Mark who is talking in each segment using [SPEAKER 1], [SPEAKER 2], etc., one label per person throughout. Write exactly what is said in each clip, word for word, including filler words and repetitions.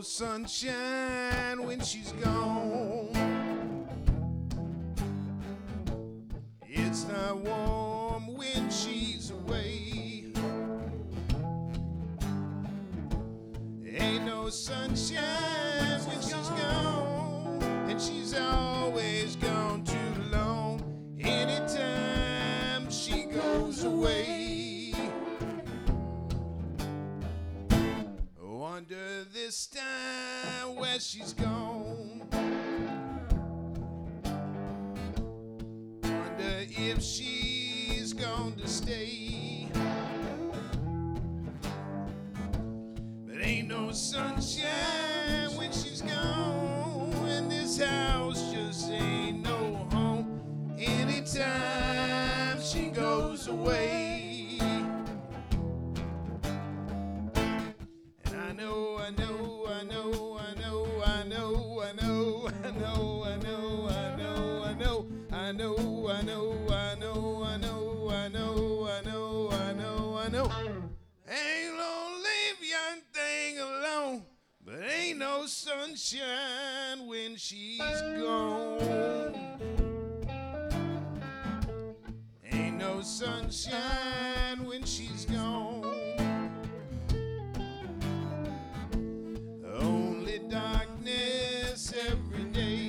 [SPEAKER 1] sunshine when she's gone. It's not warm when she's away. Ain't no sunshine when she's gone, and she's always gone too long. Anytime she goes away, wonder this time where she's gone. Wonder if she's going to stay. But ain't no sunshine when she's gone, and this house just ain't no home. Anytime she goes away, and I know, I know, I know, I know, I know, I know, I know, I know, I know, I know, I know, I know, I know, I know, I know, I know, I know, I know. Ain't gonna leave young thing alone, but ain't no sunshine when she's gone. Ain't no sunshine when she's gone. Only darkness every day.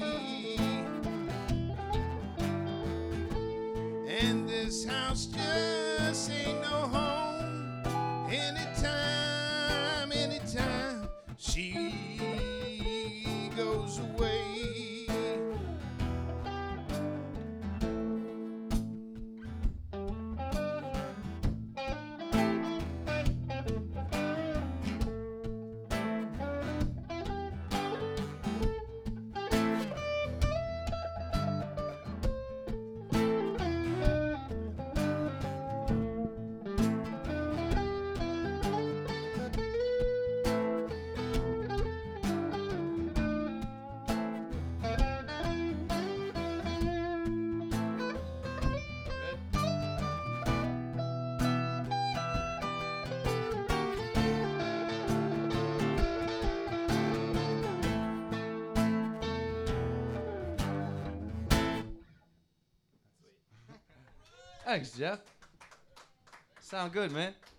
[SPEAKER 1] And this house just ain't no home. Anytime, anytime she goes away.
[SPEAKER 2] Thanks, Jeff. Sound good, man.